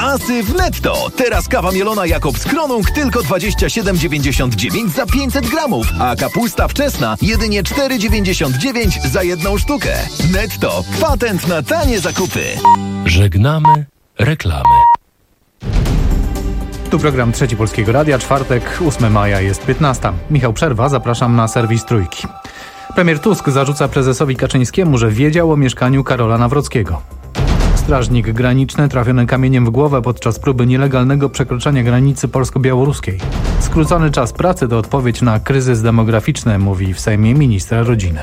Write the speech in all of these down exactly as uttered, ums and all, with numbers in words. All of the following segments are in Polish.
Asy w netto. Teraz kawa mielona Jakobs Kronung tylko dwadzieścia siedem dziewięćdziesiąt dziewięć za pięćset gramów, a kapusta wczesna jedynie cztery dziewięćdziesiąt dziewięć za jedną sztukę. Netto. Patent na tanie zakupy. Żegnamy reklamy. Tu program Trzeci Polskiego Radia, czwartek, ósmego maja, jest piętnasta. Michał Przerwa, zapraszam na serwis Trójki. Premier Tusk zarzuca prezesowi Kaczyńskiemu, że wiedział o mieszkaniu Karola Nawrockiego. Strażnik graniczny trafiony kamieniem w głowę podczas próby nielegalnego przekroczenia granicy polsko-białoruskiej. Skrócony czas pracy to odpowiedź na kryzys demograficzny, mówi w Sejmie minister rodziny.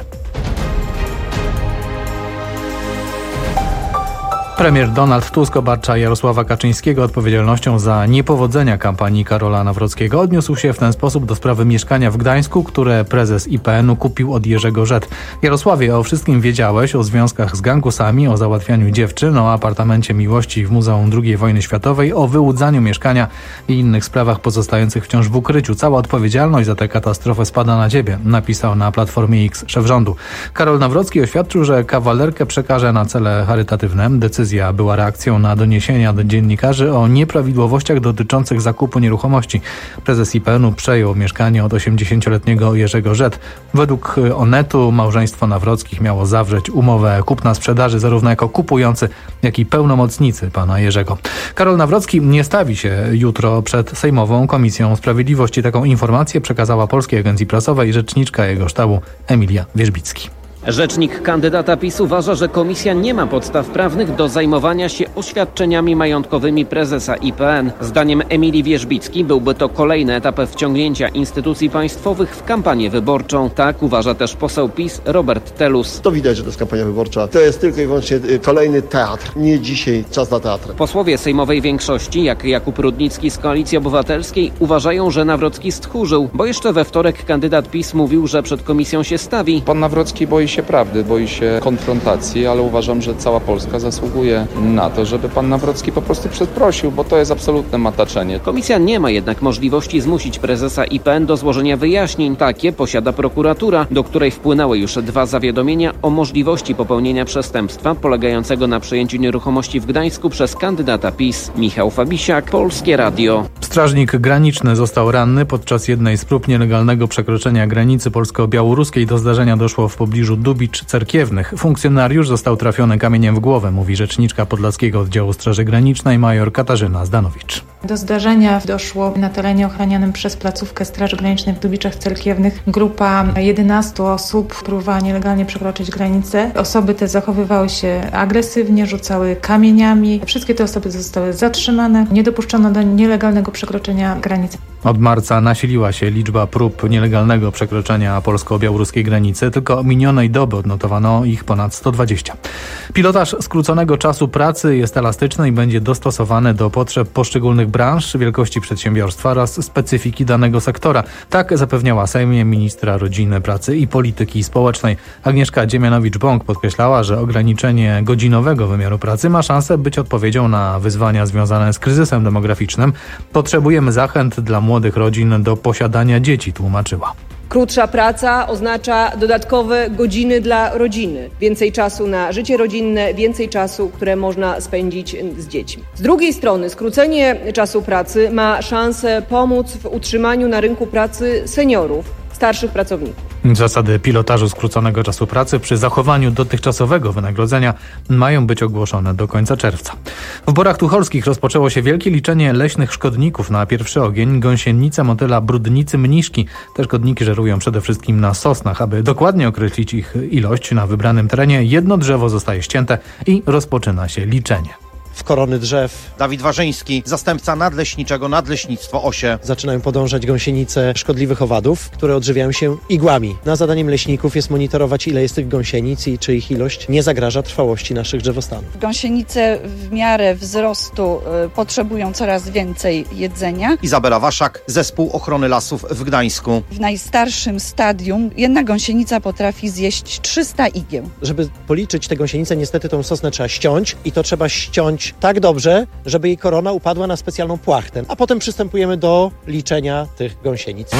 Premier Donald Tusk obarcza Jarosława Kaczyńskiego odpowiedzialnością za niepowodzenia kampanii Karola Nawrockiego. Odniósł się w ten sposób do sprawy mieszkania w Gdańsku, które prezes I P N u kupił od Jerzego Rzet. Jarosławie, o wszystkim wiedziałeś, o związkach z gangusami, o załatwianiu dziewczyn, o apartamencie miłości w Muzeum drugiej Wojny Światowej, o wyłudzaniu mieszkania i innych sprawach pozostających wciąż w ukryciu. Cała odpowiedzialność za tę katastrofę spada na ciebie, napisał na Platformie X szef rządu. Karol Nawrocki oświadczył, że kawalerkę przekaże na cele charytatywne. Decyzja była reakcją na doniesienia do dziennikarzy o nieprawidłowościach dotyczących zakupu nieruchomości. Prezes I P N u przejął mieszkanie od osiemdziesięcioletniego Jerzego Rzet. Według Onetu małżeństwo Nawrockich miało zawrzeć umowę kupna-sprzedaży zarówno jako kupujący, jak i pełnomocnicy pana Jerzego. Karol Nawrocki nie stawi się jutro przed Sejmową Komisją Sprawiedliwości. Taką informację przekazała Polskiej Agencji Prasowej rzeczniczka jego sztabu Emilia Wierzbicki. Rzecznik kandydata PiS uważa, że komisja nie ma podstaw prawnych do zajmowania się oświadczeniami majątkowymi prezesa I P N. Zdaniem Emilii Wierzbickiej byłby to kolejny etap wciągnięcia instytucji państwowych w kampanię wyborczą. Tak uważa też poseł PiS Robert Telus. To widać, że to jest kampania wyborcza. To jest tylko i wyłącznie kolejny teatr. Nie dzisiaj czas na teatr. Posłowie sejmowej większości, jak Jakub Rudnicki z Koalicji Obywatelskiej, uważają, że Nawrocki stchórzył, bo jeszcze we wtorek kandydat PiS mówił, że przed komisją się stawi. Pan Nawrocki boi się prawdy, boi się konfrontacji, ale uważam, że cała Polska zasługuje na to, żeby pan Nawrocki po prostu przeprosił, bo to jest absolutne mataczenie. Komisja nie ma jednak możliwości zmusić prezesa I P N do złożenia wyjaśnień. Takie posiada prokuratura, do której wpłynęły już dwa zawiadomienia o możliwości popełnienia przestępstwa polegającego na przejęciu nieruchomości w Gdańsku przez kandydata PiS. Michał Fabisiak, Polskie Radio. Strażnik graniczny został ranny podczas jednej z prób nielegalnego przekroczenia granicy polsko-białoruskiej. Do zdarzenia doszło w pobliżu Dubicz Cerkiewnych. Funkcjonariusz został trafiony kamieniem w głowę, mówi rzeczniczka Podlaskiego Oddziału Straży Granicznej major Katarzyna Zdanowicz. Do zdarzenia doszło na terenie ochranianym przez placówkę Straży Granicznej w Dubiczach Cerkiewnych. Grupa jedenastu osób próbowała nielegalnie przekroczyć granicę. Osoby te zachowywały się agresywnie, rzucały kamieniami. Wszystkie te osoby zostały zatrzymane. Nie dopuszczono do nielegalnego przekroczenia granicy. Od marca nasiliła się liczba prób nielegalnego przekroczenia polsko-białoruskiej granicy. Tylko minionej doby odnotowano ich ponad sto dwadzieścia. Pilotaż skróconego czasu pracy jest elastyczny i będzie dostosowany do potrzeb poszczególnych branż, wielkości przedsiębiorstwa oraz specyfiki danego sektora. Tak zapewniała Sejmie ministra rodziny, pracy i polityki społecznej. Agnieszka Dziemianowicz-Bąk podkreślała, że ograniczenie godzinowego wymiaru pracy ma szansę być odpowiedzią na wyzwania związane z kryzysem demograficznym. Potrzebujemy zachęt dla młodych rodzin do posiadania dzieci, tłumaczyła. Krótsza praca oznacza dodatkowe godziny dla rodziny, więcej czasu na życie rodzinne, więcej czasu, które można spędzić z dziećmi. Z drugiej strony skrócenie czasu pracy ma szansę pomóc w utrzymaniu na rynku pracy seniorów, starszych pracowników. Zasady pilotażu skróconego czasu pracy przy zachowaniu dotychczasowego wynagrodzenia mają być ogłoszone do końca czerwca. W Borach Tucholskich rozpoczęło się wielkie liczenie leśnych szkodników na pierwszy ogień. Gąsienica, motyla, brudnicy, mniszki. Te szkodniki żerują przede wszystkim na sosnach. Aby dokładnie określić ich ilość na wybranym terenie, jedno drzewo zostaje ścięte i rozpoczyna się liczenie. W korony drzew. Dawid Warzyński, zastępca nadleśniczego Nadleśnictwo Osie. Zaczynają podążać gąsienice szkodliwych owadów, które odżywiają się igłami. Na zadaniem leśników jest monitorować, ile jest tych gąsienic i czy ich ilość nie zagraża trwałości naszych drzewostanów. Gąsienice w miarę wzrostu y, potrzebują coraz więcej jedzenia. Izabela Waszak, Zespół Ochrony Lasów w Gdańsku. W najstarszym stadium jedna gąsienica potrafi zjeść trzysta igieł. Żeby policzyć te gąsienice, niestety tą sosnę trzeba ściąć i to trzeba ściąć tak dobrze, żeby jej korona upadła na specjalną płachtę. A potem przystępujemy do liczenia tych gąsienic.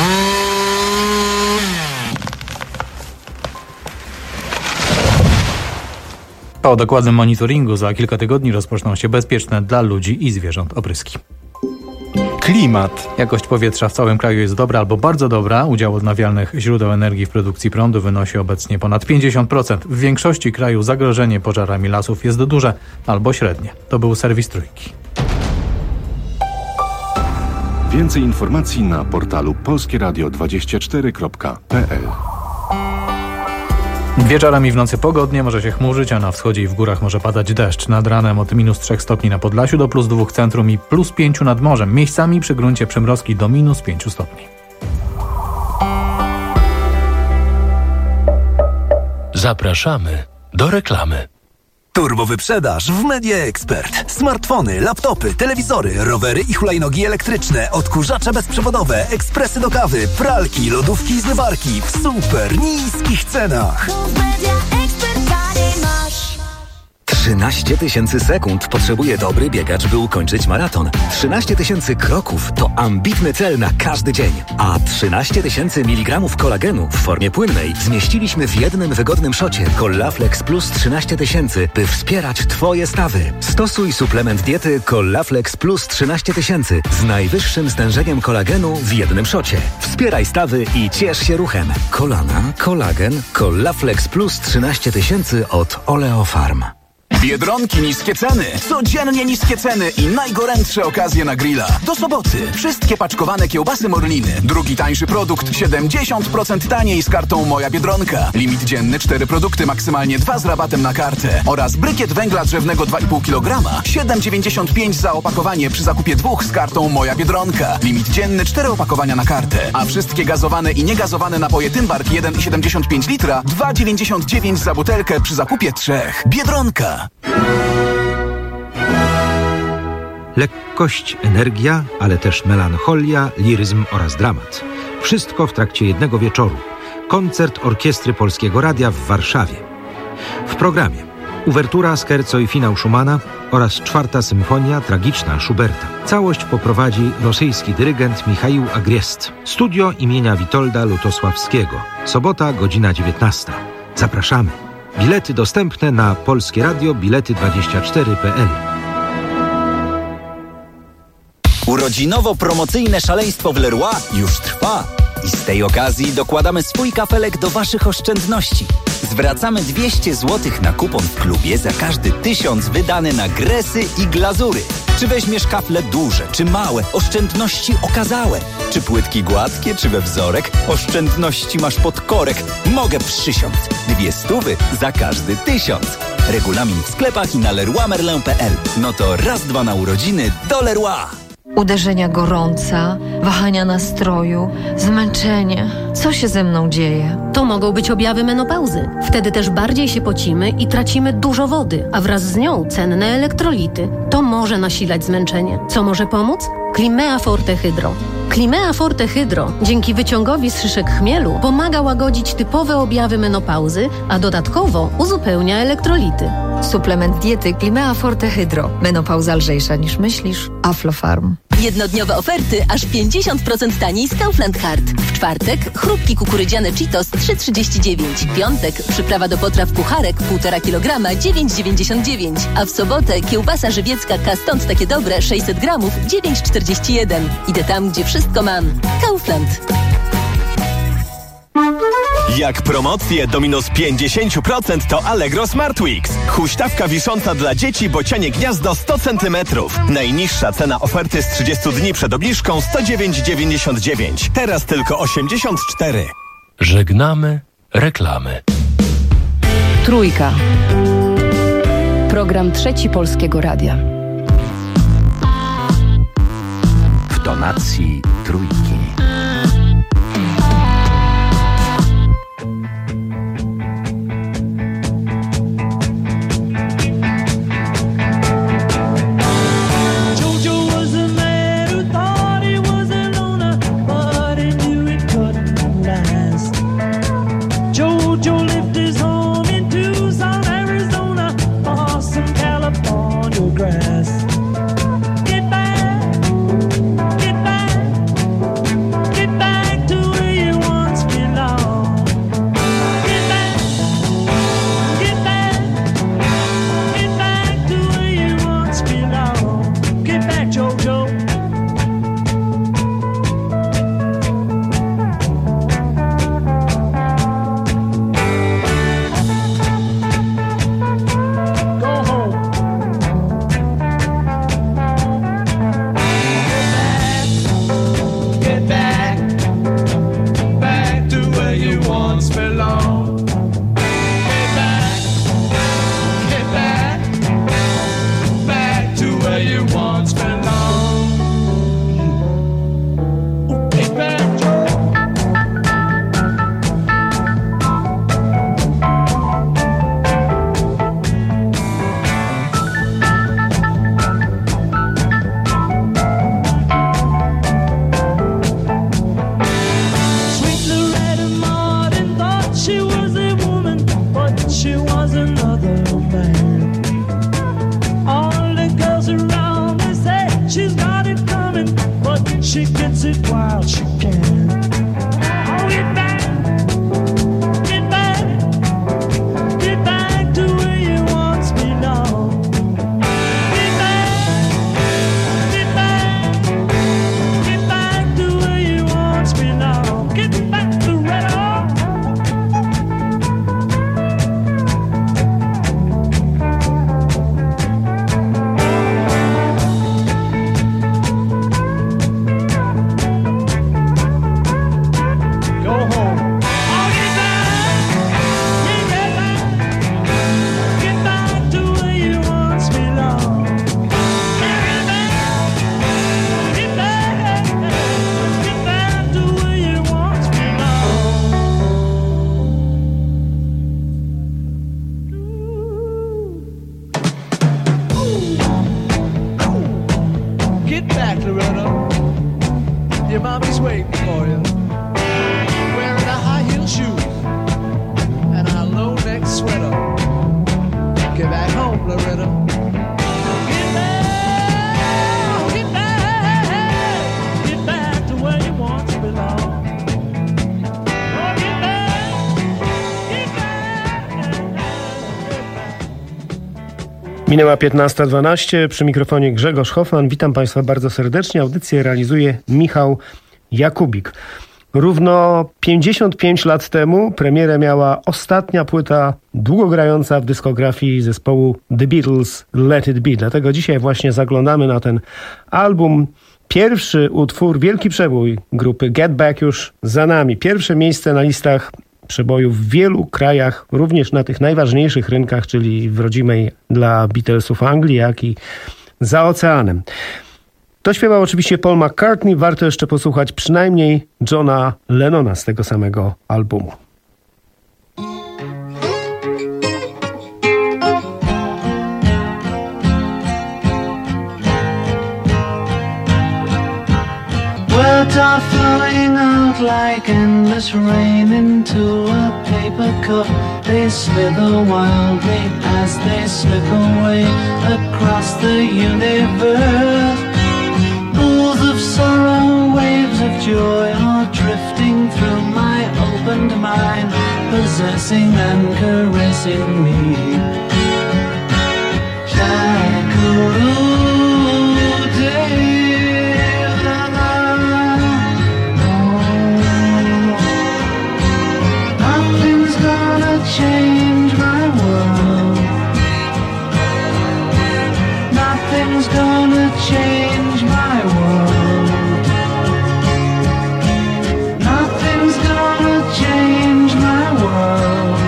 Po dokładnym monitoringu za kilka tygodni rozpoczną się bezpieczne dla ludzi i zwierząt opryski. Klimat. Jakość powietrza w całym kraju jest dobra albo bardzo dobra. Udział odnawialnych źródeł energii w produkcji prądu wynosi obecnie ponad pięćdziesiąt procent. W większości kraju zagrożenie pożarami lasów jest duże albo średnie. To był serwis Trójki. Więcej informacji na portalu polskie radio dwadzieścia cztery kropka p l. Wieczorem i w nocy pogodnie, może się chmurzyć, a na wschodzie i w górach może padać deszcz. Nad ranem od minus trzech stopni na Podlasiu do plus dwóch centrum i plus pięciu nad morzem. Miejscami przy gruncie przymrozki do minus pięciu stopni. Zapraszamy do reklamy. Turbo wyprzedaż w Media Expert. Smartfony, laptopy, telewizory, rowery i hulajnogi elektryczne, odkurzacze bezprzewodowe, ekspresy do kawy, pralki, lodówki i zmywarki w super niskich cenach. trzynaście tysięcy sekund potrzebuje dobry biegacz, by ukończyć maraton. trzynaście tysięcy kroków to ambitny cel na każdy dzień. A trzynaście tysięcy miligramów kolagenu w formie płynnej zmieściliśmy w jednym wygodnym szocie Collaflex Plus trzynaście tysięcy, by wspierać Twoje stawy. Stosuj suplement diety Collaflex Plus trzynaście tysięcy z najwyższym stężeniem kolagenu w jednym szocie. Wspieraj stawy i ciesz się ruchem. Kolana, kolagen, Collaflex Plus trzynaście tysięcy od Oleofarm. Biedronki niskie ceny, codziennie niskie ceny i najgorętsze okazje na grilla. Do soboty wszystkie paczkowane kiełbasy Morliny. Drugi tańszy produkt siedemdziesiąt procent taniej z kartą Moja Biedronka. Limit dzienny cztery produkty, maksymalnie dwa z rabatem na kartę. Oraz brykiet węgla drzewnego dwa i pół kilograma. siedem dziewięćdziesiąt pięć za opakowanie przy zakupie dwóch z kartą Moja Biedronka. Limit dzienny cztery opakowania na kartę. A wszystkie gazowane i niegazowane napoje Tymbark jeden i siedemdziesiąt pięć litra dwa dziewięćdziesiąt dziewięć za butelkę przy zakupie trzech. Biedronka. Lekkość, energia, ale też melancholia, liryzm oraz dramat. Wszystko w trakcie jednego wieczoru. Koncert Orkiestry Polskiego Radia w Warszawie. W programie uwertura, scherzo i finał Schumana oraz czwarta symfonia tragiczna Schuberta. Całość poprowadzi rosyjski dyrygent Michaił Agriest. Studio imienia Witolda Lutosławskiego. Sobota, godzina dziewiętnasta. Zapraszamy. Bilety dostępne na Polskie Radio bilety dwadzieścia cztery kropka p l. Urodzinowo-promocyjne szaleństwo w Leroy już trwa. I z tej okazji dokładamy swój kafelek do Waszych oszczędności. Zwracamy dwieście złotych na kupon w klubie za każdy tysiąc wydany na gresy i glazury. Czy weźmiesz kafle duże, czy małe, oszczędności okazałe. Czy płytki gładkie, czy we wzorek, oszczędności masz pod korek. Mogę przysiąc. Dwie stówy za każdy tysiąc. Regulamin w sklepach i na leroy merlin kropka p l. No to raz, dwa na urodziny do Leroy. Uderzenia gorąca, wahania nastroju, zmęczenie. Co się ze mną dzieje? To mogą być objawy menopauzy. Wtedy też bardziej się pocimy i tracimy dużo wody, a wraz z nią cenne elektrolity. To może nasilać zmęczenie. Co może pomóc? Climea Forte Hydro. Climea Forte Hydro dzięki wyciągowi z szyszek chmielu pomaga łagodzić typowe objawy menopauzy, a dodatkowo uzupełnia elektrolity. Suplement diety Climea Forte Hydro. Menopauza lżejsza niż myślisz. Aflofarm. Jednodniowe oferty aż pięćdziesiąt procent taniej z Kaufland Card. W czwartek chrupki kukurydziane Cheetos trzy trzydzieści dziewięć. Piątek przyprawa do potraw kucharek półtora kilograma dziewięć dziewięćdziesiąt dziewięć. A w sobotę kiełbasa żywiecka K stąd takie dobre sześćset gramów dziewięć czterdzieści jeden. Idę tam, gdzie wszystko mam. Kaufland. Jak promocje do minus pięćdziesiąt procent to Allegro Smart Weeks. Huśtawka wisząca dla dzieci bocianie gniazdo sto centymetrów. Najniższa cena oferty z trzydziestu dni przed obniżką sto dziewięć dziewięćdziesiąt dziewięć. Teraz tylko osiemdziesiąt cztery. Żegnamy reklamy. Trójka. Program Trzeci Polskiego Radia. W tonacji Trójki. Get back, get back. JoJo. Minęła piętnasta dwanaście, przy mikrofonie Grzegorz Hoffman. Witam Państwa bardzo serdecznie. Audycję realizuje Michał Jakubik. Równo pięćdziesiąt pięć lat temu premierę miała ostatnia płyta długogrająca w dyskografii zespołu The Beatles, Let It Be. Dlatego dzisiaj właśnie zaglądamy na ten album. Pierwszy utwór, wielki przebój grupy Get Back już za nami. Pierwsze miejsce na listach przebojów w wielu krajach, również na tych najważniejszych rynkach, czyli w rodzimej dla Beatlesów Anglii, jak i za oceanem. To śpiewał oczywiście Paul McCartney. Warto jeszcze posłuchać przynajmniej Johna Lennona z tego samego albumu. Words are flowing out like endless rain into a paper cup. They slither wildly as they slip away across the universe. Pools of sorrow, waves of joy are drifting through my opened mind, possessing and caressing me. Shakuru. Change my world. Nothing's gonna change my world. Nothing's gonna change my world.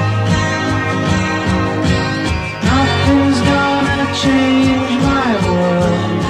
Nothing's gonna change my world.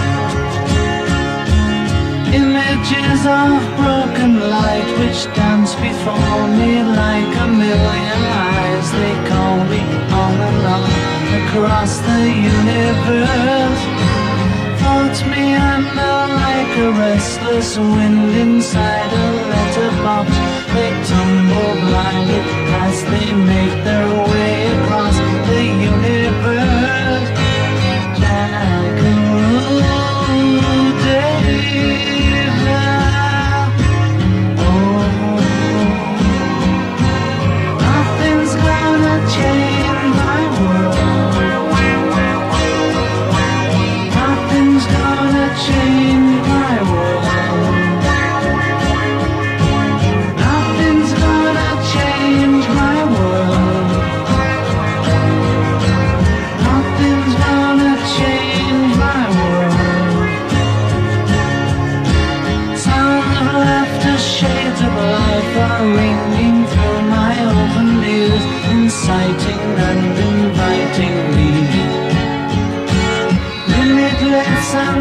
Images of broken light which dance before me like a million eyes. They call me on and on across the universe. Floats me under like a restless wind inside a letterbox. They tumble blindly as they make their way across the universe. Jackaroo David. Change my world. Nothing's gonna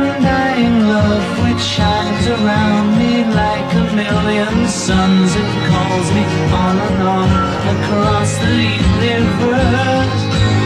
undying love which shines around me like a million suns. It calls me on and on across the universe.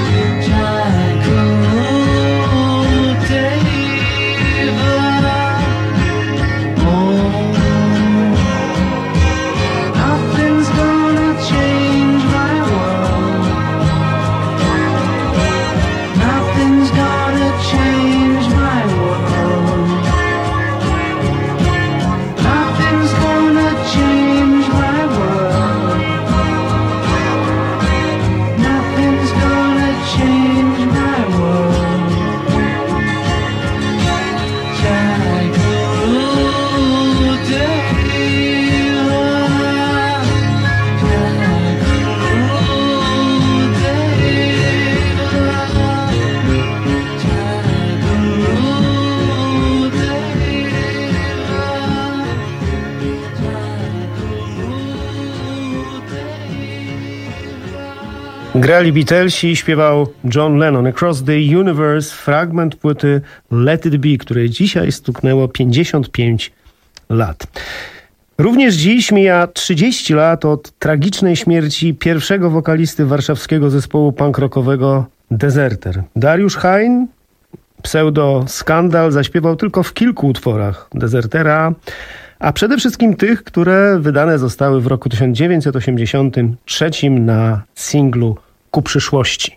Grali Beatlesi, śpiewał John Lennon. Across the Universe, fragment płyty Let It Be, której dzisiaj stuknęło pięćdziesiąt pięć lat. Również dziś mija trzydzieści lat od tragicznej śmierci pierwszego wokalisty warszawskiego zespołu punk rockowego Dezerter. Dariusz Hein, pseudo Skandal, zaśpiewał tylko w kilku utworach Dezertera, a przede wszystkim tych, które wydane zostały w roku tysiąc dziewięćset osiemdziesiątym trzecim na singlu Ku przyszłości.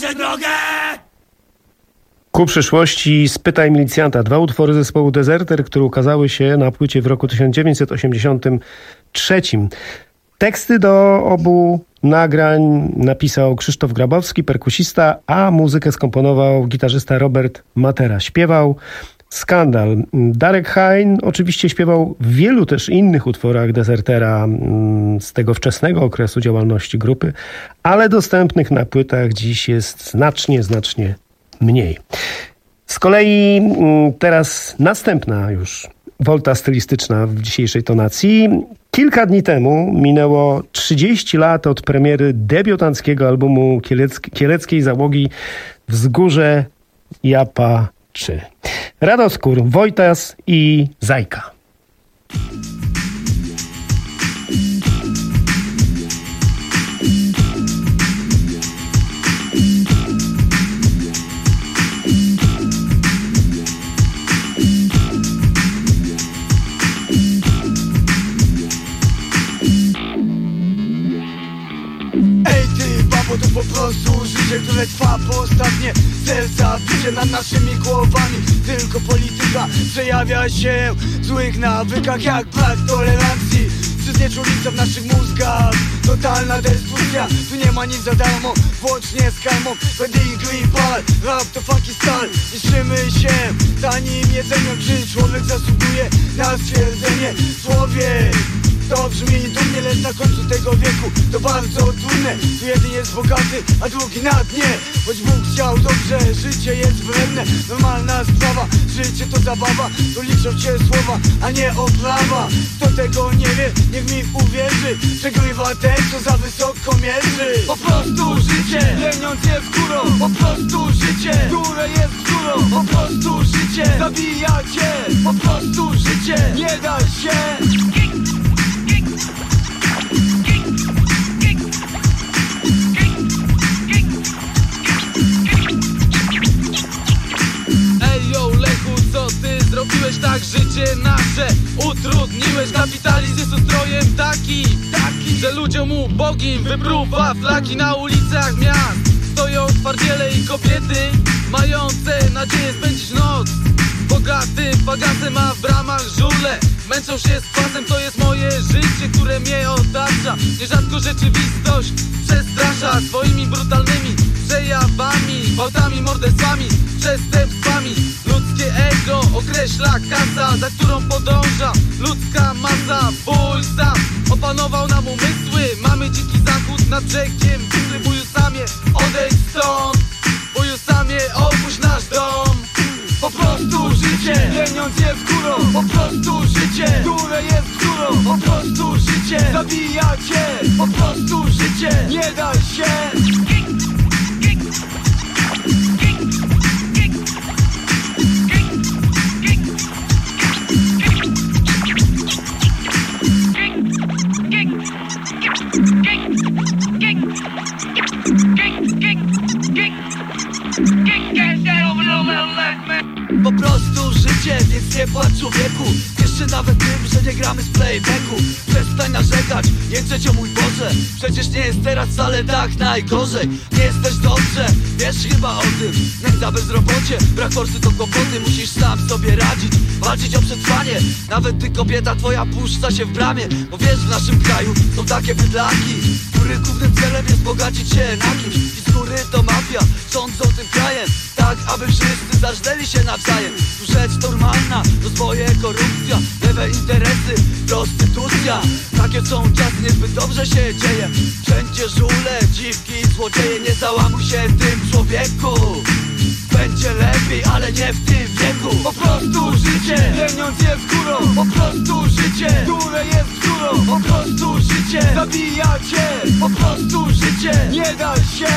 pokażę drogę! Ku przyszłości spytaj milicjanta. Dwa utwory zespołu Deserter, które ukazały się na płycie w roku tysiąc dziewięćset osiemdziesiątym trzecim. Teksty do obu nagrań napisał Krzysztof Grabowski, perkusista, a muzykę skomponował gitarzysta Robert Matera. Śpiewał Skandal. Darek Hein oczywiście śpiewał w wielu też innych utworach Desertera z tego wczesnego okresu działalności grupy, ale dostępnych na płytach dziś jest znacznie, znacznie mniej. Z kolei teraz następna już wolta stylistyczna w dzisiejszej tonacji. Kilka dni temu minęło trzydzieści lat od premiery debiutanckiego albumu Kielec- kieleckiej załogi Wzgórze Japaczy. Radoskór, Wojtas i Zajka. To po prostu życie, które trwa po ostatnie serca bicie nad naszymi głowami. Tylko polityka przejawia się w złych nawykach jak brak tolerancji. Znieczulica w naszych mózgach, totalna destrukcja. Tu nie ma nic za darmo, włącznie z karmą. Pedigree i pal, rap to funky stal. Niszczymy się tanim jedzeniem. Czy człowiek zasługuje na stwierdzenie? Człowiek to brzmi dumnie, lecz na końcu tego wieku to bardzo trudne. Tu jeden jest bogaty, a drugi na dnie. Choć Bóg chciał dobrze, życie jest wredne. Normalna sprawa, życie to zabawa. Tu liczą się słowa, a nie oprawa. Kto tego nie wie, niech mi uwierzy. Przegrywa ten, co za wysoko mierzy. Po prostu życie, leniąc jest górą. Po prostu życie, które jest górą. Po prostu życie, zabija cię. Po prostu życie, nie da się. Zrobiłeś tak życie nasze, utrudniłeś. Kapitalizm jest ustrojem taki, taki, że ludziom ubogim wypruwa flaki na ulicach miast. Stoją twardziele i kobiety, mające nadzieję spędzić noc. Bogatym fagasem, a w bramach żule męczą się z kwasem. To jest moje życie, które mnie otacza. Nierzadko rzeczywistość przestrasza swoimi brutalnymi przejawami, gwałtami, morderstwami, przestępstwami. Ludzkie ego określa kasa, za którą podąża ludzka masa. Bój sam opanował nam umysły. Mamy dziki zachód nad brzegiem Wisły. Buju samie, odejdź stąd. Buju samie, opuść nasz dom. Po prostu życie, leniąc jest górą. Po prostu życie, które jest górą. Po prostu życie, zabija cię. Po prostu życie, nie daj się. Po prostu życie, więc nie płacz człowieku. Jeszcze nawet tym, że nie gramy z playbacku. Przestań narzekać, jęczeć o mój Boże. Przecież nie jest teraz wcale tak najgorzej. Nie jest też dobrze, wiesz chyba o tym. Nędza, bezrobocie, brak forsy to kłopoty. Musisz sam sobie radzić, walczyć o przetrwanie. Nawet ty kobieta twoja puszcza się w bramie. Bo wiesz, w naszym kraju są takie bydlaki, których głównym celem jest bogacić się na kimś. I z góry to mafia, rządzą tym krajem, tak aby wszyscy zarżnęli się nawzajem. Tu rzecz normalna, rozwoje, korupcja, lewe interesy, prostytucja. Takie są czasy, niezbyt dobrze się dzieje. Wszędzie żule, dziwki, złodzieje. Nie załamuj się tym, człowieku. Będzie lepiej, ale nie w tym wieku. Po prostu życie, leniąc jest górą. Po prostu życie, które jest górą. Po prostu życie, zabija cię. Po prostu życie, nie daj się.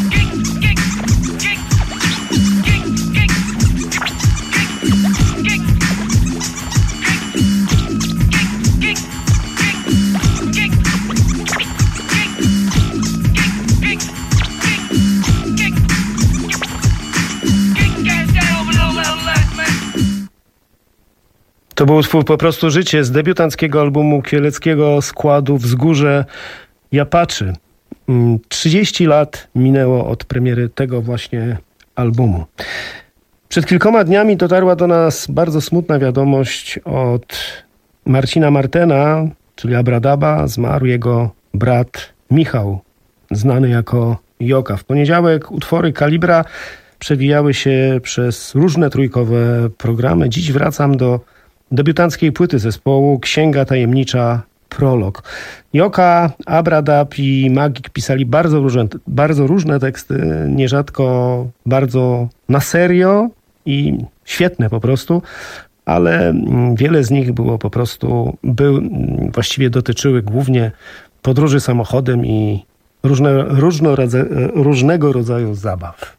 To był utwór Po prostu życie z debiutanckiego albumu kieleckiego składu Wzgórze Japaczy. trzydzieści lat minęło od premiery tego właśnie albumu. Przed kilkoma dniami dotarła do nas bardzo smutna wiadomość od Marcina Martena, czyli Abradaba. Zmarł jego brat Michał, znany jako Joka. W poniedziałek utwory Kalibra przewijały się przez różne trójkowe programy. Dziś wracam do debiutanckiej płyty zespołu Księga Tajemnicza Prolog. Joka, Abradab i Magik pisali bardzo różne, bardzo różne teksty, nierzadko bardzo na serio i świetne po prostu, ale wiele z nich było po prostu, był, właściwie dotyczyły głównie podróży samochodem i różne, różno, różnego rodzaju zabaw.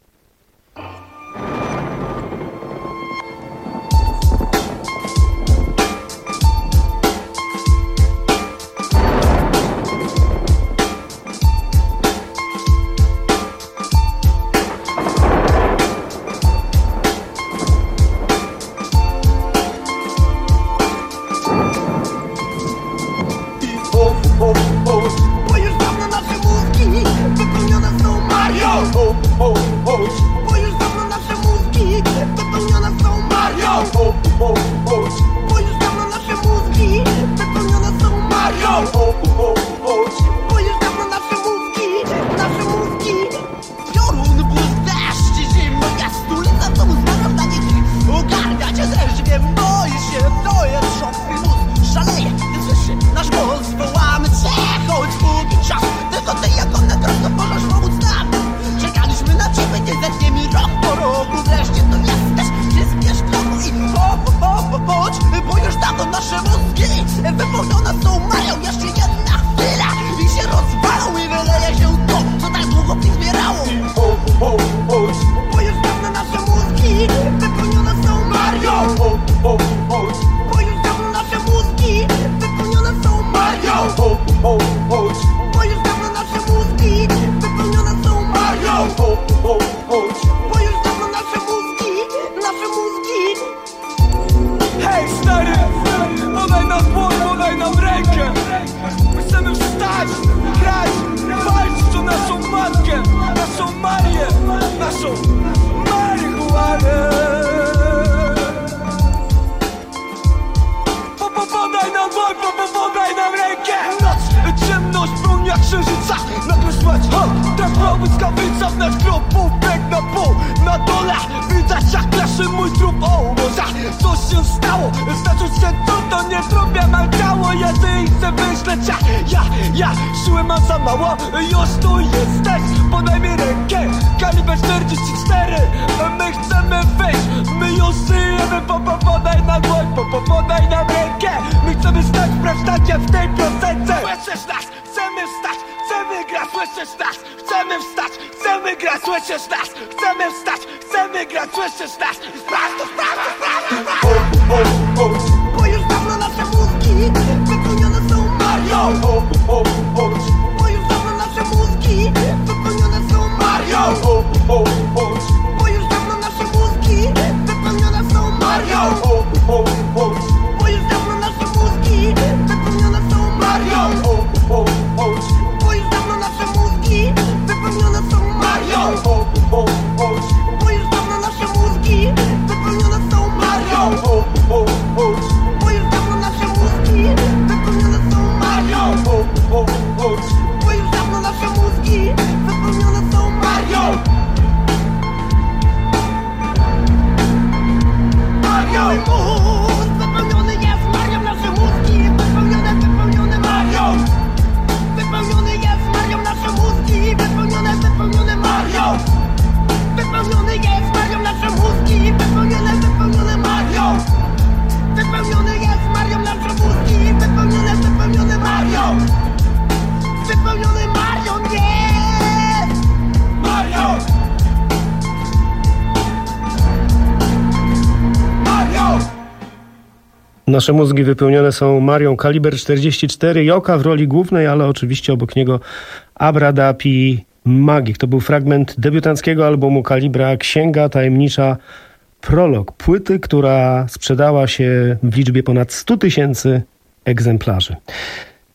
Nasze mózgi wypełnione są Marią, Kaliber czterdzieści cztery, Joka w roli głównej, ale oczywiście obok niego Abradab i Magik. To był fragment debiutanckiego albumu Kalibra Księga Tajemnicza Prolog. Płyty, która sprzedała się w liczbie ponad stu tysięcy egzemplarzy.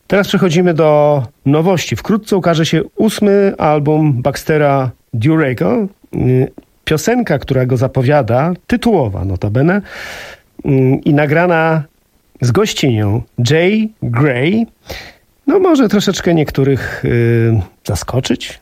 Teraz przechodzimy do nowości. Wkrótce ukaże się ósmy album Baxtera Durego. Piosenka, która go zapowiada, tytułowa notabene i nagrana z gościnią Jay Gray, no może troszeczkę niektórych yy, zaskoczyć.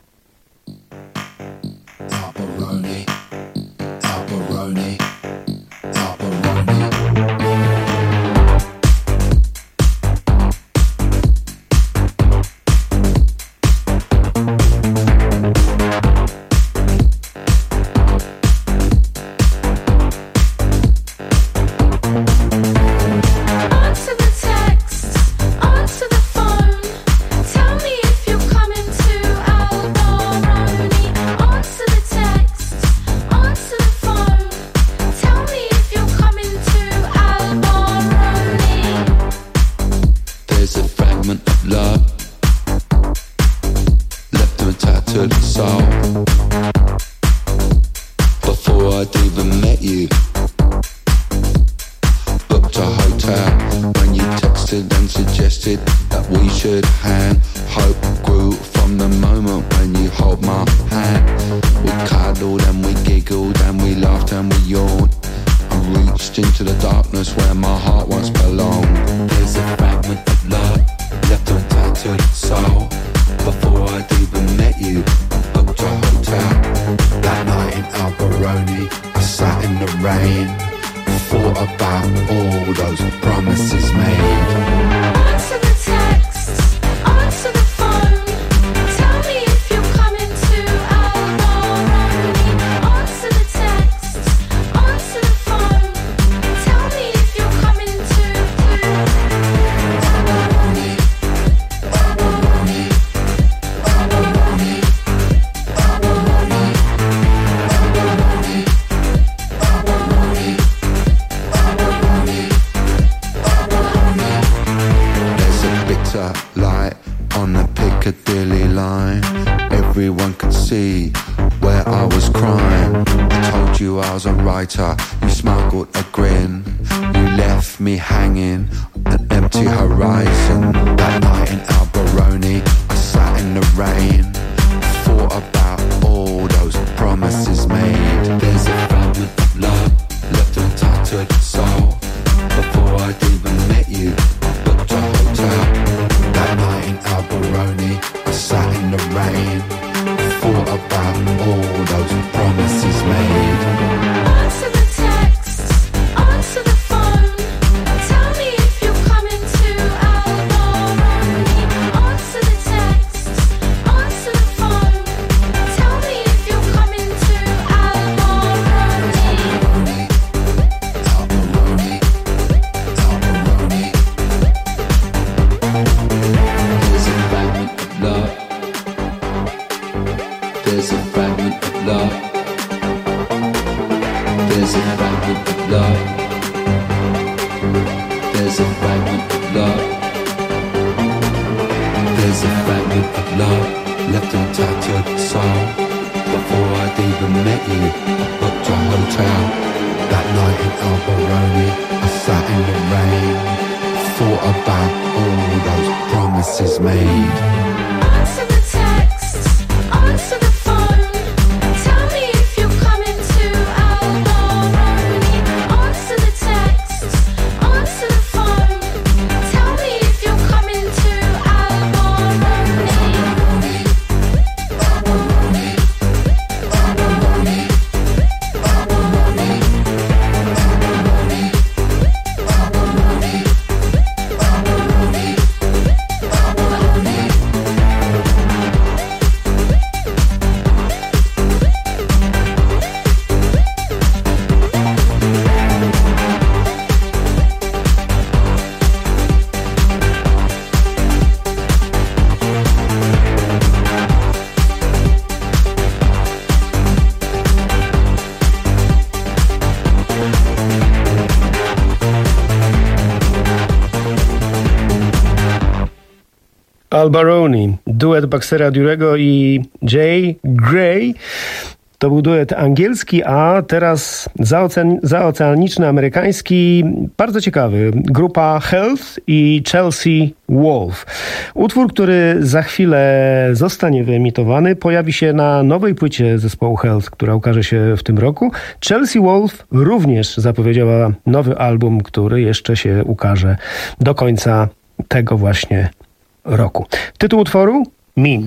Al Baroni, duet Baxtera Durego i Jay Gray. To był duet angielski, a teraz zaocean, zaoceaniczny amerykański, bardzo ciekawy. Grupa Health i Chelsea Wolfe. Utwór, który za chwilę zostanie wyemitowany, pojawi się na nowej płycie zespołu Health, która ukaże się w tym roku. Chelsea Wolfe również zapowiedziała nowy album, który jeszcze się ukaże do końca tego właśnie roku. Tytuł utworu? Mean.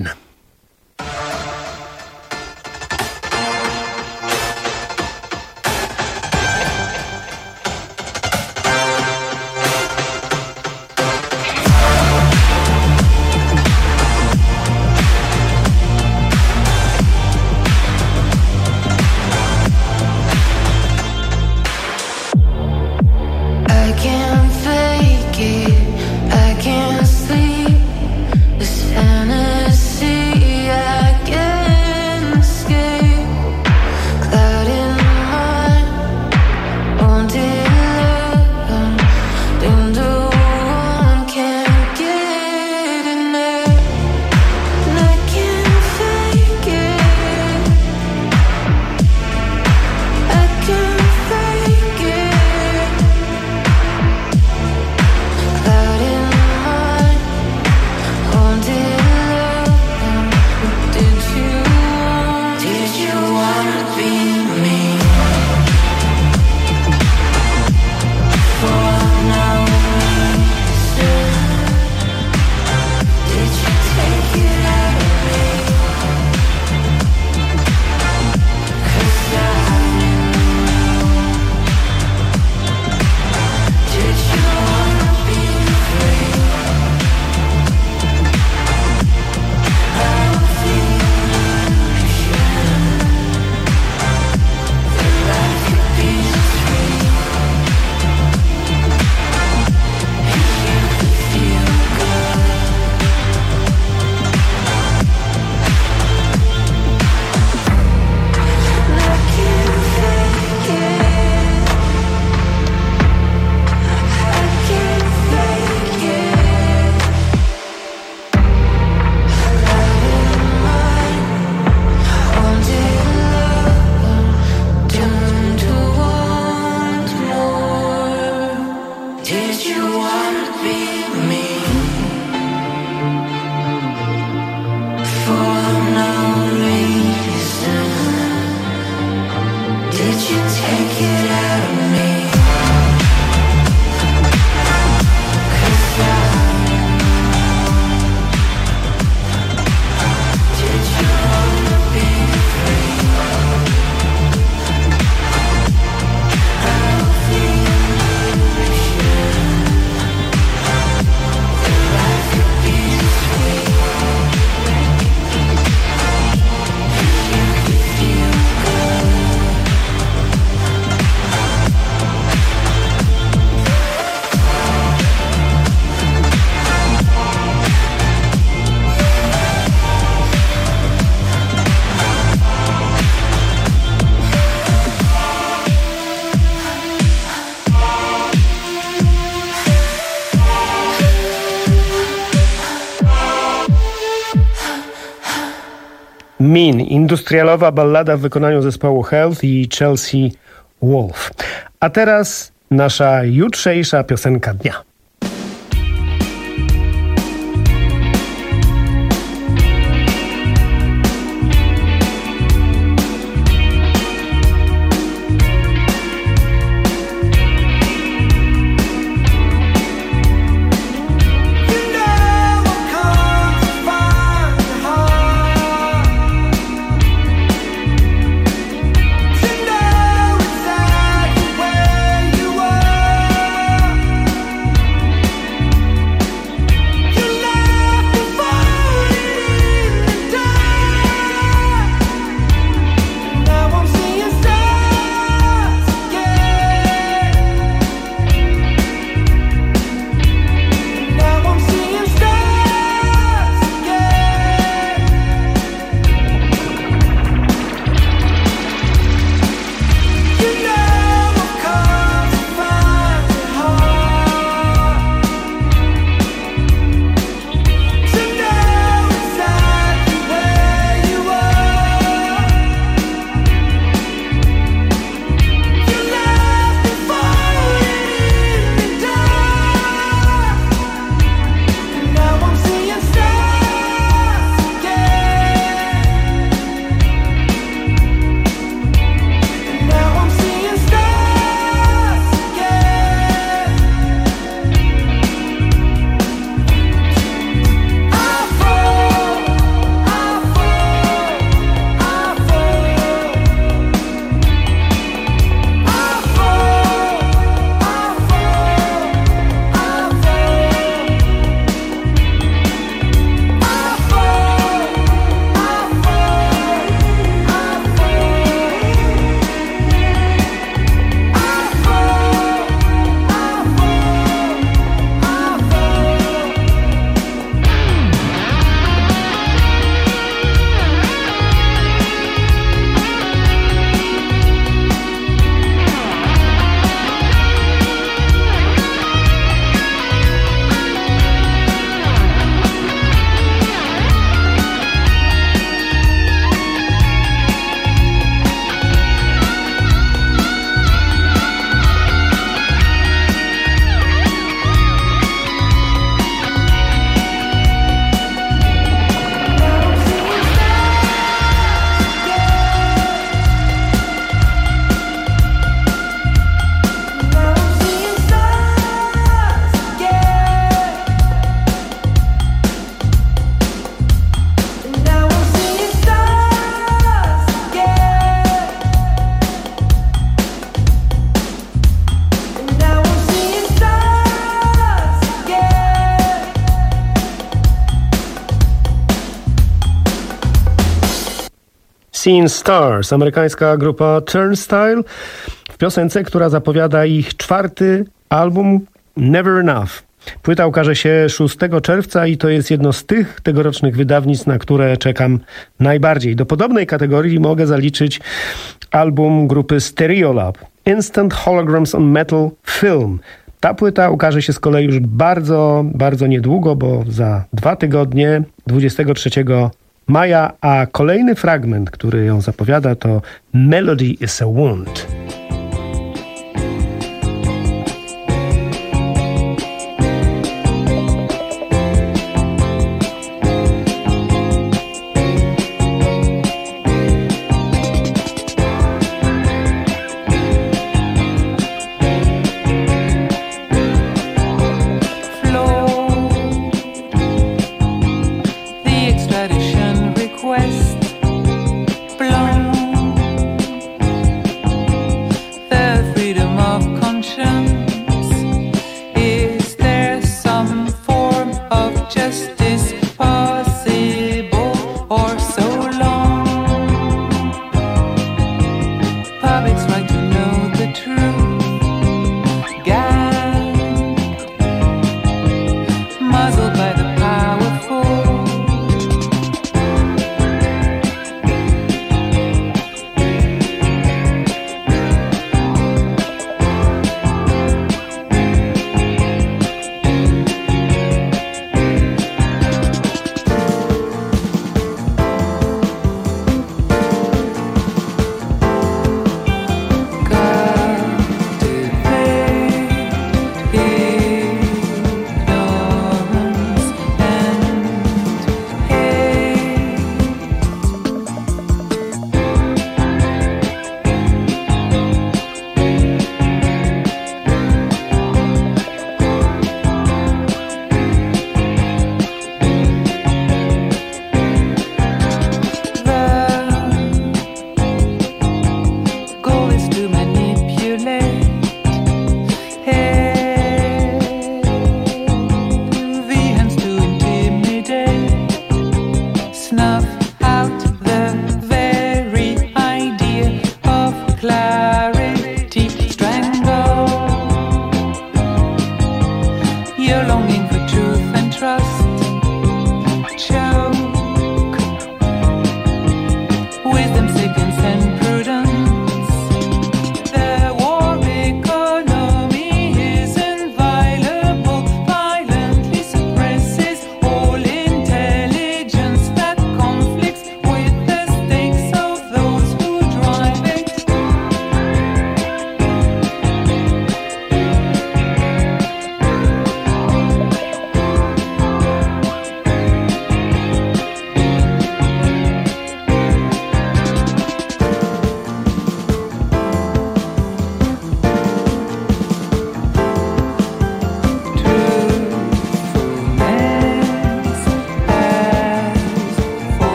Mean, industrialowa ballada w wykonaniu zespołu Health i Chelsea Wolfe. A teraz nasza jutrzejsza piosenka dnia. Where you were Seeing Stars, amerykańska grupa Turnstile, w piosence, która zapowiada ich czwarty album Never Enough. Płyta ukaże się szóstego czerwca i to jest jedno z tych tegorocznych wydawnictw, na które czekam najbardziej. Do podobnej kategorii mogę zaliczyć album grupy Stereolab, Instant Holograms on Metal Film. Ta płyta ukaże się z kolei już bardzo, bardzo niedługo, bo za dwa tygodnie, dwudziestego trzeciego maja, a kolejny fragment, który ją zapowiada, to Melody is a Wound.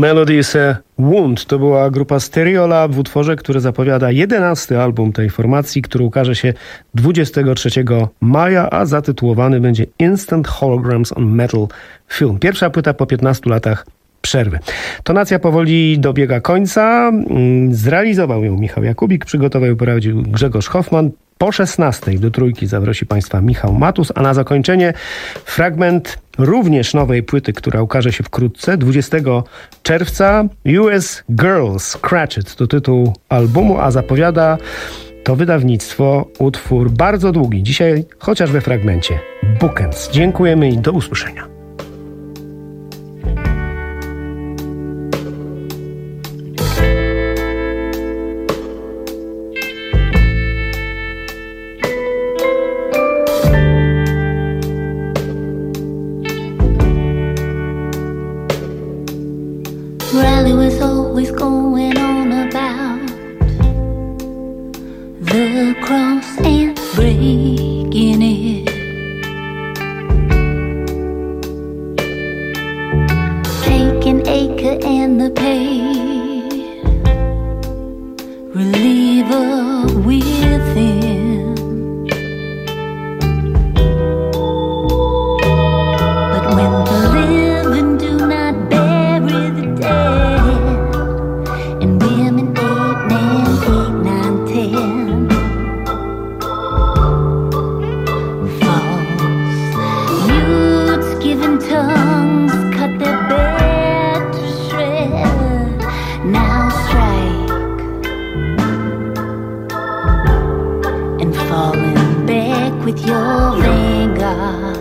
Melody is a Wound to była grupa Stereolab w utworze, który zapowiada jedenasty album tej formacji, który ukaże się dwudziestego trzeciego maja, a zatytułowany będzie Instant Holograms on Metal Film. Pierwsza płyta po piętnastu latach przerwy. Tonacja powoli dobiega końca. Zrealizował ją Michał Jakubik, przygotował i prowadził Grzegorz Hoffman. Po szesnastej do trójki zaprosi Państwa Michał Matus, a na zakończenie fragment również nowej płyty, która ukaże się wkrótce, dwudziestego czerwca. U S Girls Scratch It to tytuł albumu, a zapowiada to wydawnictwo utwór bardzo długi. Dzisiaj chociaż we fragmencie Bookends. Dziękujemy i do usłyszenia. Rally was always going on about the cross and breaking it. Taking acre and the pain, reliever within. But when the living do not bury the dead, and women eight, men eight, nine, ten, false mutes giving tongues cut their bed to shred. Now strike and falling back with your vanguard.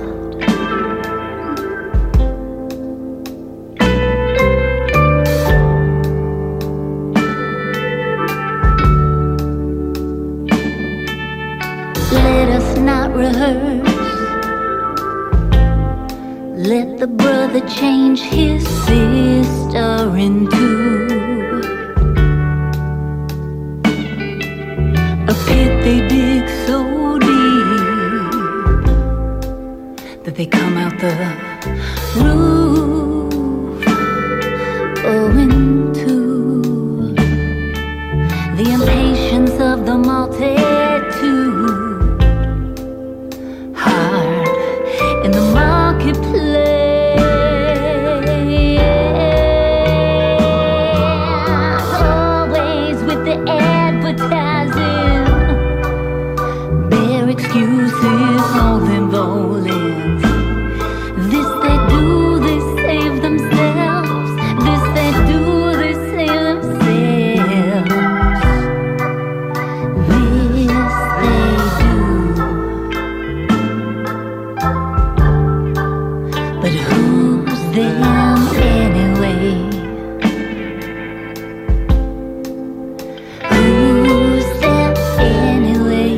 Let us not rehearse. Let the brother change his sister into a pit they dig so deep that they come out the roof. Oh, into the impatience of the multitude. Hard in the marketplace, always with the advertising, bare excuses, all them volants. This they do, they save themselves. This they do, they save themselves. This they do. But who's them anyway? Who's them anyway?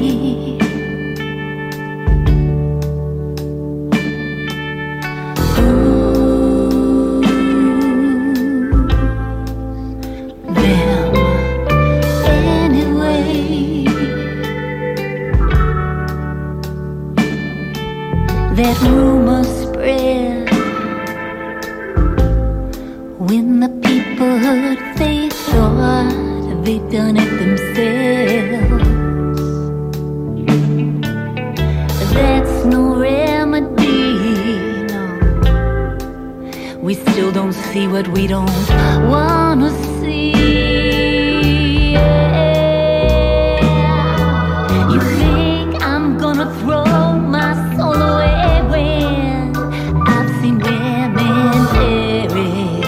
Who's them anyway? That rumor spread when the people heard, they thought they'd done it themselves. That's no remedy, no. We still don't see what we don't wanna see. You think I'm gonna throw my soul away when I've seen women buried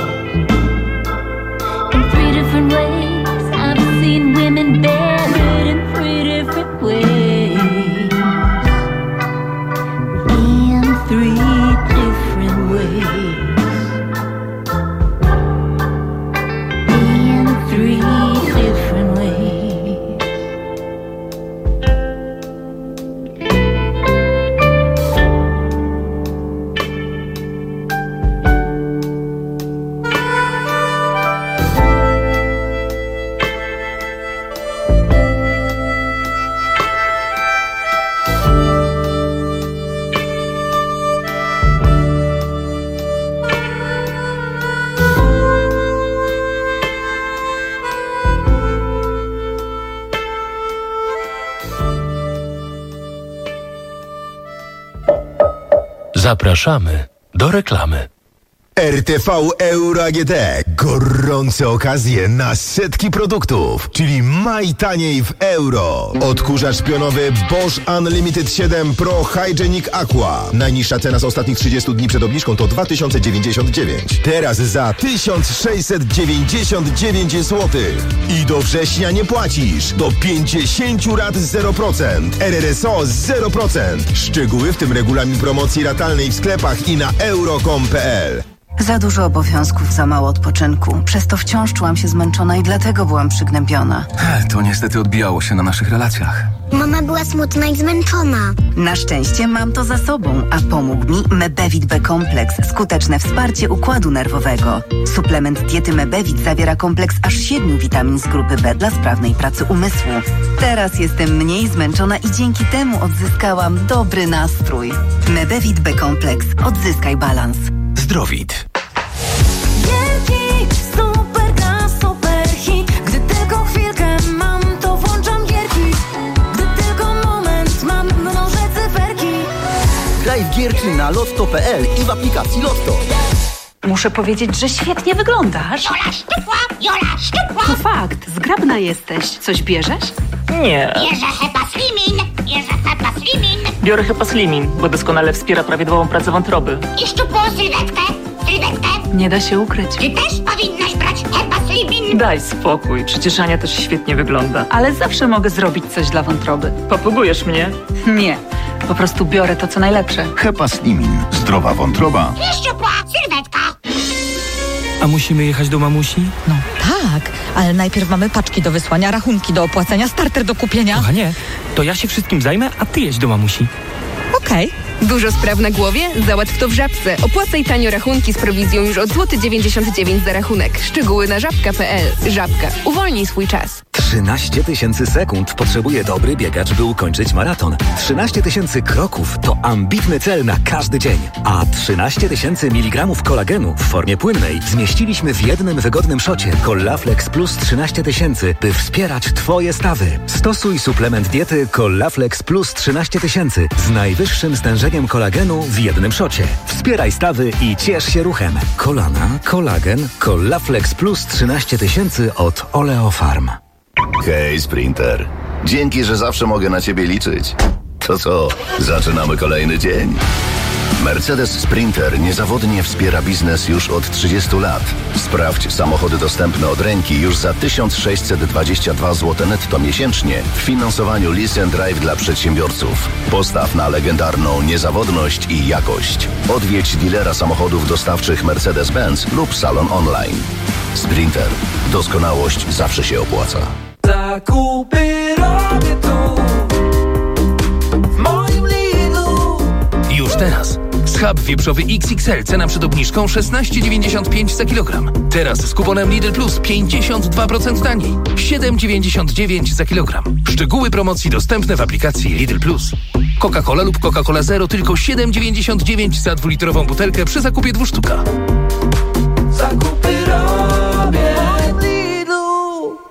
in three different ways. I've seen women buried in three different ways. In three different ways. In three different ways. Zapraszamy do reklamy. R T V Euro A G D. Gorące okazje na setki produktów, czyli maj taniej w euro. Odkurzacz pionowy Bosch Unlimited siedem Pro Hygienic Aqua. Najniższa cena z ostatnich trzydziestu dni przed obniżką to dwa tysiące dziewięćdziesiąt dziewięć. Teraz za tysiąc sześćset dziewięćdziesiąt dziewięć złotych. I do września nie płacisz. Do pięćdziesiąt rat zero procent. R R S O zero procent. Szczegóły, w tym regulamin promocji ratalnej w sklepach i na euro kropka com kropka p l. Za dużo obowiązków, za mało odpoczynku. Przez to wciąż czułam się zmęczona i dlatego byłam przygnębiona. To niestety odbijało się na naszych relacjach. Mama była smutna i zmęczona. Na szczęście mam to za sobą, a pomógł mi Mebevit B Kompleks. Skuteczne wsparcie układu nerwowego. Suplement diety Mebevit zawiera kompleks aż siedmiu witamin z grupy B dla sprawnej pracy umysłu. Teraz jestem mniej zmęczona i dzięki temu odzyskałam dobry nastrój. Mebevit B Kompleks. Odzyskaj balans. Zdrowit. Gierki, super gra, super hit. Gdy tylko chwilkę mam, to włączam gierki. Gdy tylko moment mam, mnożę cyferki. Graj w gierki na lotto kropka p l i w aplikacji Lotto. Muszę powiedzieć, że świetnie wyglądasz. Jola szczupła, Jola szczupła. To fakt, zgrabna jesteś. Coś bierzesz? Nie. Bierze Hepa Slimin, bierze Hepa Slimin. Biorę Hepa Slimin, bo doskonale wspiera prawidłową pracę wątroby. I szczupłą sylwetkę, sylwetkę. Nie da się ukryć. Ty też powinnaś brać Hepa Slimin. Daj spokój, przecież Ania też świetnie wygląda. Ale zawsze mogę zrobić coś dla wątroby. Popugujesz mnie? Nie, po prostu biorę to, co najlepsze. Hepa Slimin. Zdrowa wątroba. I szczupła sylwetka. A musimy jechać do mamusi? No tak, ale najpierw mamy paczki do wysłania, rachunki do opłacenia, starter do kupienia. Kochanie, to ja się wszystkim zajmę, a ty jedź do mamusi. Okej. Dużo spraw na głowie? Załatw to w Żabce. Opłacaj tanio rachunki z prowizją już od złoty dziewięćdziesiąt dziewięć za rachunek. Szczegóły na żabka kropka p l. Żabka. Uwolnij swój czas. trzynaście tysięcy sekund potrzebuje dobry biegacz, by ukończyć maraton. trzynaście tysięcy kroków to ambitny cel na każdy dzień. A trzynaście tysięcy miligramów kolagenu w formie płynnej zmieściliśmy w jednym wygodnym szocie Collaflex Plus trzynaście tysięcy, by wspierać Twoje stawy. Stosuj suplement diety Collaflex Plus trzynaście tysięcy z najwyższym stężeniem kolagenu w jednym szocie. Wspieraj stawy i ciesz się ruchem. Kolana, kolagen, Collaflex Plus trzynaście tysięcy od Oleofarm. Hej, Sprinter. Dzięki, że zawsze mogę na Ciebie liczyć. To co, zaczynamy kolejny dzień. Mercedes Sprinter niezawodnie wspiera biznes już od trzydziestu lat. Sprawdź samochody dostępne od ręki już za tysiąc sześćset dwadzieścia dwa złote netto miesięcznie w finansowaniu Lease and Drive dla przedsiębiorców. Postaw na legendarną niezawodność i jakość. Odwiedź dealera samochodów dostawczych Mercedes-Benz lub salon online. Sprinter. Doskonałość zawsze się opłaca. Zakupy robię tu, w moim Lidlu. Już teraz. Schab wieprzowy X X L, cena przed obniżką szesnaście dziewięćdziesiąt pięć za kilogram. Teraz z kuponem Lidl Plus pięćdziesiąt dwa procent taniej. siedem dziewięćdziesiąt dziewięć za kilogram. Szczegóły promocji dostępne w aplikacji Lidl Plus. Coca-Cola lub Coca-Cola Zero tylko siedem dziewięćdziesiąt dziewięć za dwulitrową butelkę przy zakupie dwóch sztuka.